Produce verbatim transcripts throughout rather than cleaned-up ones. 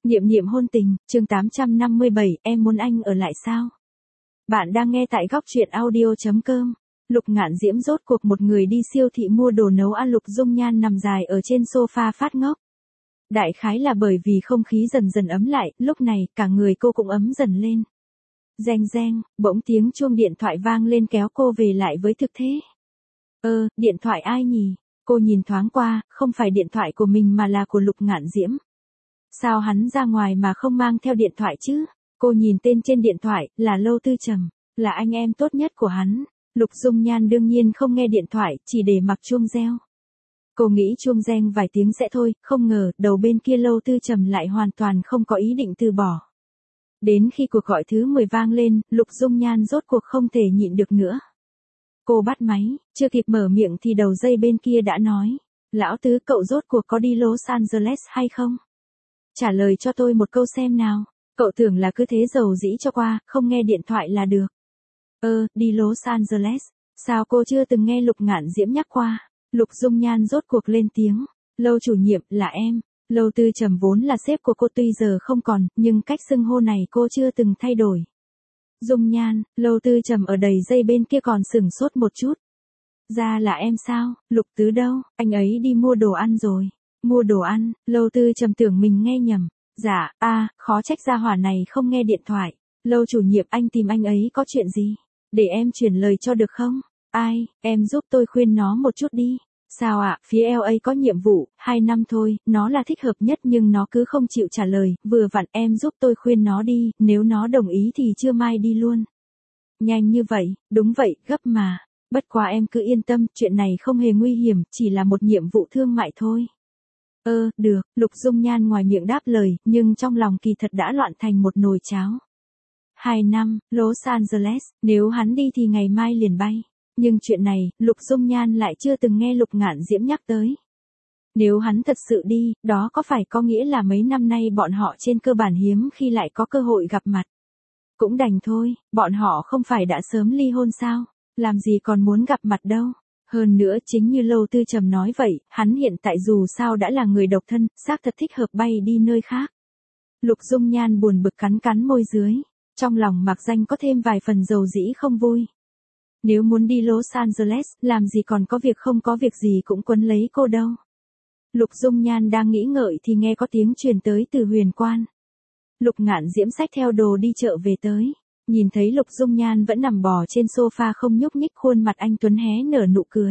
Niệm niệm hôn tình, chương tám trăm năm mươi bảy, em muốn anh ở lại sao? Bạn đang nghe tại góc truyện audio chấm com. Lục Ngạn Diễm rốt cuộc một người đi siêu thị mua đồ nấu ăn. Lục Dung Nhan nằm dài ở trên sofa phát ngốc. Đại khái là bởi vì không khí dần dần ấm lại, lúc này cả người cô cũng ấm dần lên. Reng reng, bỗng tiếng chuông điện thoại vang lên kéo cô về lại với thực thế. Ơ, điện thoại ai nhỉ? Cô nhìn thoáng qua, không phải điện thoại của mình mà là của Lục Ngạn Diễm. Sao hắn ra ngoài mà không mang theo điện thoại chứ? Cô nhìn tên trên điện thoại, là Lâu Tư Trầm, là anh em tốt nhất của hắn. Lục Dung Nhan đương nhiên không nghe điện thoại, chỉ để mặc chuông reo. Cô nghĩ chuông reng vài tiếng sẽ thôi, không ngờ, đầu bên kia Lâu Tư Trầm lại hoàn toàn không có ý định từ bỏ. Đến khi cuộc gọi thứ mười vang lên, Lục Dung Nhan rốt cuộc không thể nhịn được nữa. Cô bắt máy, chưa kịp mở miệng thì đầu dây bên kia đã nói. Lão Tứ, cậu rốt cuộc có đi Los Angeles hay không? Trả lời cho tôi một câu xem nào. Cậu tưởng là cứ thế dầu dĩ cho qua, không nghe điện thoại là được. Ơ, đi Los Angeles. Sao cô chưa từng nghe Lục Ngạn Diễm nhắc qua? Lục Dung Nhan rốt cuộc lên tiếng. Lâu chủ nhiệm, là em. Lâu Tư Trầm vốn là sếp của cô tuy giờ không còn, nhưng cách xưng hô này cô chưa từng thay đổi. Dung Nhan, Lâu Tư Trầm ở đầy dây bên kia còn sửng sốt một chút. Ra là em sao? Lục Tứ đâu? Anh ấy đi mua đồ ăn rồi. Mua đồ ăn? Lâu Tư Trầm tưởng mình nghe nhầm. Dạ, a, à, khó trách gia hỏa này không nghe điện thoại. Lâu chủ nhiệm, anh tìm anh ấy có chuyện gì? Để em chuyển lời cho được không? Ai, em giúp tôi khuyên nó một chút đi. Sao ạ, à, phía lờ a có nhiệm vụ, hai năm thôi, nó là thích hợp nhất nhưng nó cứ không chịu trả lời, vừa vặn em giúp tôi khuyên nó đi, nếu nó đồng ý thì trưa mai đi luôn. Nhanh như vậy, đúng vậy, gấp mà. Bất quá em cứ yên tâm, chuyện này không hề nguy hiểm, chỉ là một nhiệm vụ thương mại thôi. Ơ, được, Lục Dung Nhan ngoài miệng đáp lời, nhưng trong lòng kỳ thật đã loạn thành một nồi cháo. Hai năm, Los Angeles, nếu hắn đi thì ngày mai liền bay. Nhưng chuyện này, Lục Dung Nhan lại chưa từng nghe Lục Ngạn Diễm nhắc tới. Nếu hắn thật sự đi, đó có phải có nghĩa là mấy năm nay bọn họ trên cơ bản hiếm khi lại có cơ hội gặp mặt. Cũng đành thôi, bọn họ không phải đã sớm ly hôn sao, làm gì còn muốn gặp mặt đâu. Hơn nữa chính như Lâu Tư Trầm nói vậy, hắn hiện tại dù sao đã là người độc thân, xác thật thích hợp bay đi nơi khác. Lục Dung Nhan buồn bực cắn cắn môi dưới, trong lòng mặc danh có thêm vài phần dầu dĩ không vui. Nếu muốn đi Los Angeles, làm gì còn có việc không có việc gì cũng quấn lấy cô đâu. Lục Dung Nhan đang nghĩ ngợi thì nghe có tiếng truyền tới từ Huyền Quan. Lục Ngạn Diễm xách theo đồ đi chợ về tới. Nhìn thấy Lục Dung Nhan vẫn nằm bò trên sofa không nhúc nhích, khuôn mặt anh tuấn hé nở nụ cười.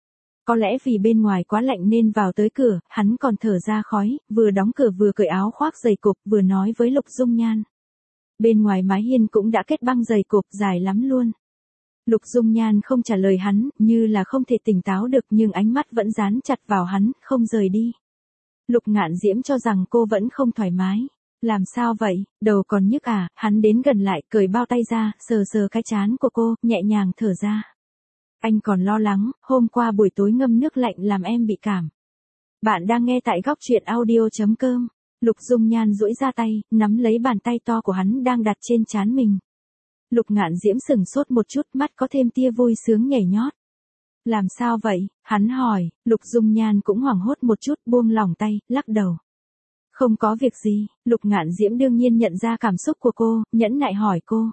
Có lẽ vì bên ngoài quá lạnh nên vào tới cửa, hắn còn thở ra khói, vừa đóng cửa vừa cởi áo khoác dày cộp vừa nói với Lục Dung Nhan. Bên ngoài mái hiên cũng đã kết băng dày cộp dài lắm luôn. Lục Dung Nhan không trả lời hắn, như là không thể tỉnh táo được nhưng ánh mắt vẫn dán chặt vào hắn, không rời đi. Lục Ngạn Diễm cho rằng cô vẫn không thoải mái. Làm sao vậy, đầu còn nhức à, hắn đến gần lại, cởi bao tay ra, sờ sờ cái trán của cô, nhẹ nhàng thở ra. Anh còn lo lắng, hôm qua buổi tối ngâm nước lạnh làm em bị cảm. Bạn đang nghe tại góc truyện audio chấm com. Lục Dung Nhan duỗi ra tay, nắm lấy bàn tay to của hắn đang đặt trên trán mình. Lục Ngạn Diễm sửng sốt một chút, mắt có thêm tia vui sướng nhảy nhót. Làm sao vậy, hắn hỏi. Lục Dung Nhan cũng hoảng hốt một chút, buông lỏng tay, lắc đầu. Không có việc gì. Lục Ngạn Diễm đương nhiên nhận ra cảm xúc của cô, nhẫn nại hỏi cô.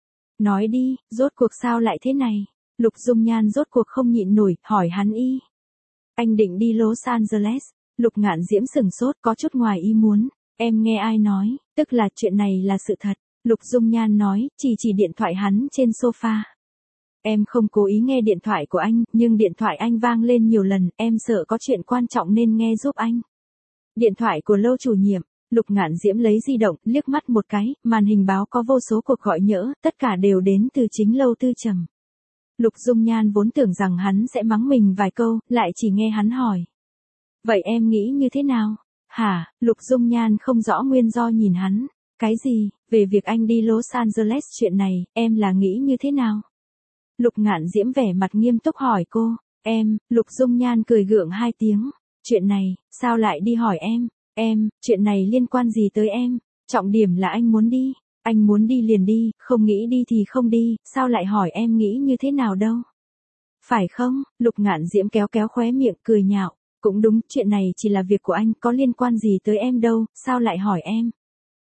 Nói đi, rốt cuộc sao lại thế này? Lục Dung Nhan rốt cuộc không nhịn nổi, hỏi hắn y. Anh định đi Los Angeles. Lục Ngạn Diễm sửng sốt, có chút ngoài ý muốn. Em nghe ai nói, tức là chuyện này là sự thật. Lục Dung Nhan nói, chỉ chỉ điện thoại hắn trên sofa. Em không cố ý nghe điện thoại của anh, nhưng điện thoại anh vang lên nhiều lần, em sợ có chuyện quan trọng nên nghe giúp anh. Điện thoại của Lâu chủ nhiệm. Lục Ngạn Diễm lấy di động, liếc mắt một cái, màn hình báo có vô số cuộc gọi nhỡ, tất cả đều đến từ chính Lâu Tư Trầm. Lục Dung Nhan vốn tưởng rằng hắn sẽ mắng mình vài câu, lại chỉ nghe hắn hỏi. Vậy em nghĩ như thế nào? Hả? Lục Dung Nhan không rõ nguyên do nhìn hắn. Cái gì? Về việc anh đi Los Angeles chuyện này, em là nghĩ như thế nào? Lục Ngạn Diễm vẻ mặt nghiêm túc hỏi cô. Em, Lục Dung Nhan cười gượng hai tiếng. Chuyện này, sao lại đi hỏi em? Em, chuyện này liên quan gì tới em? Trọng điểm là anh muốn đi. Anh muốn đi liền đi, không nghĩ đi thì không đi, sao lại hỏi em nghĩ như thế nào đâu? Phải không? Lục Ngạn Diễm kéo kéo khóe miệng cười nhạo. Cũng đúng, chuyện này chỉ là việc của anh, có liên quan gì tới em đâu, sao lại hỏi em?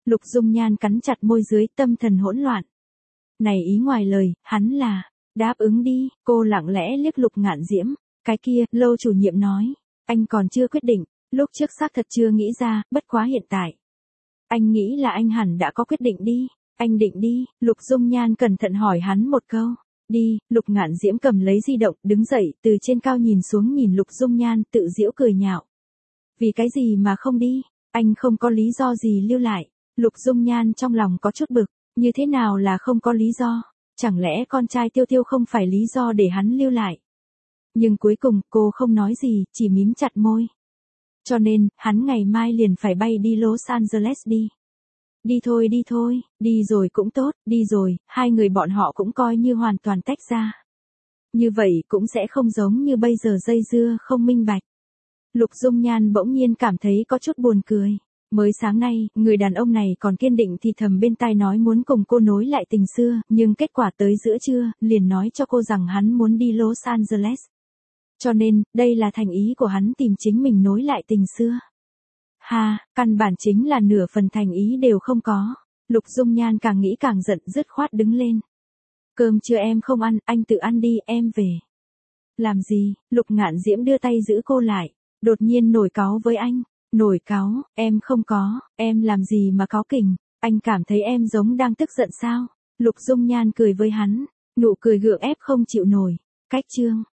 Lục Dung Nhan cắn chặt môi dưới, tâm thần hỗn loạn. Này ý ngoài lời, hắn là, đáp ứng đi, cô lặng lẽ liếc Lục Ngạn Diễm. Cái kia, Lâu chủ nhiệm nói, anh còn chưa quyết định, lúc trước xác thật chưa nghĩ ra, bất quá hiện tại. Anh nghĩ là anh hẳn đã có quyết định đi, anh định đi, Lục Dung Nhan cẩn thận hỏi hắn một câu. Đi, Lục Ngạn Diễm cầm lấy di động, đứng dậy, từ trên cao nhìn xuống nhìn Lục Dung Nhan, tự giễu cười nhạo. Vì cái gì mà không đi, anh không có lý do gì lưu lại. Lục Dung Nhan trong lòng có chút bực, như thế nào là không có lý do, chẳng lẽ con trai Tiêu Tiêu không phải lý do để hắn lưu lại. Nhưng cuối cùng, cô không nói gì, chỉ mím chặt môi. Cho nên, hắn ngày mai liền phải bay đi Los Angeles đi. Đi thôi đi thôi, đi rồi cũng tốt, đi rồi, hai người bọn họ cũng coi như hoàn toàn tách ra. Như vậy cũng sẽ không giống như bây giờ dây dưa không minh bạch. Lục Dung Nhan bỗng nhiên cảm thấy có chút buồn cười. Mới sáng nay, người đàn ông này còn kiên định thì thầm bên tai nói muốn cùng cô nối lại tình xưa, nhưng kết quả tới giữa trưa, liền nói cho cô rằng hắn muốn đi Los Angeles. Cho nên, đây là thành ý của hắn tìm chính mình nối lại tình xưa. Ha, căn bản chính là nửa phần thành ý đều không có. Lục Dung Nhan càng nghĩ càng giận, dứt khoát đứng lên. Cơm trưa em không ăn, anh tự ăn đi, em về. Làm gì? Lục Ngạn Diễm đưa tay giữ cô lại, đột nhiên nổi cáu với anh. Nổi cáu, em không có, em làm gì mà cáu kỉnh, anh cảm thấy em giống đang tức giận sao? Lục Dung Nhan cười với hắn, nụ cười gượng ép không chịu nổi. Cách chương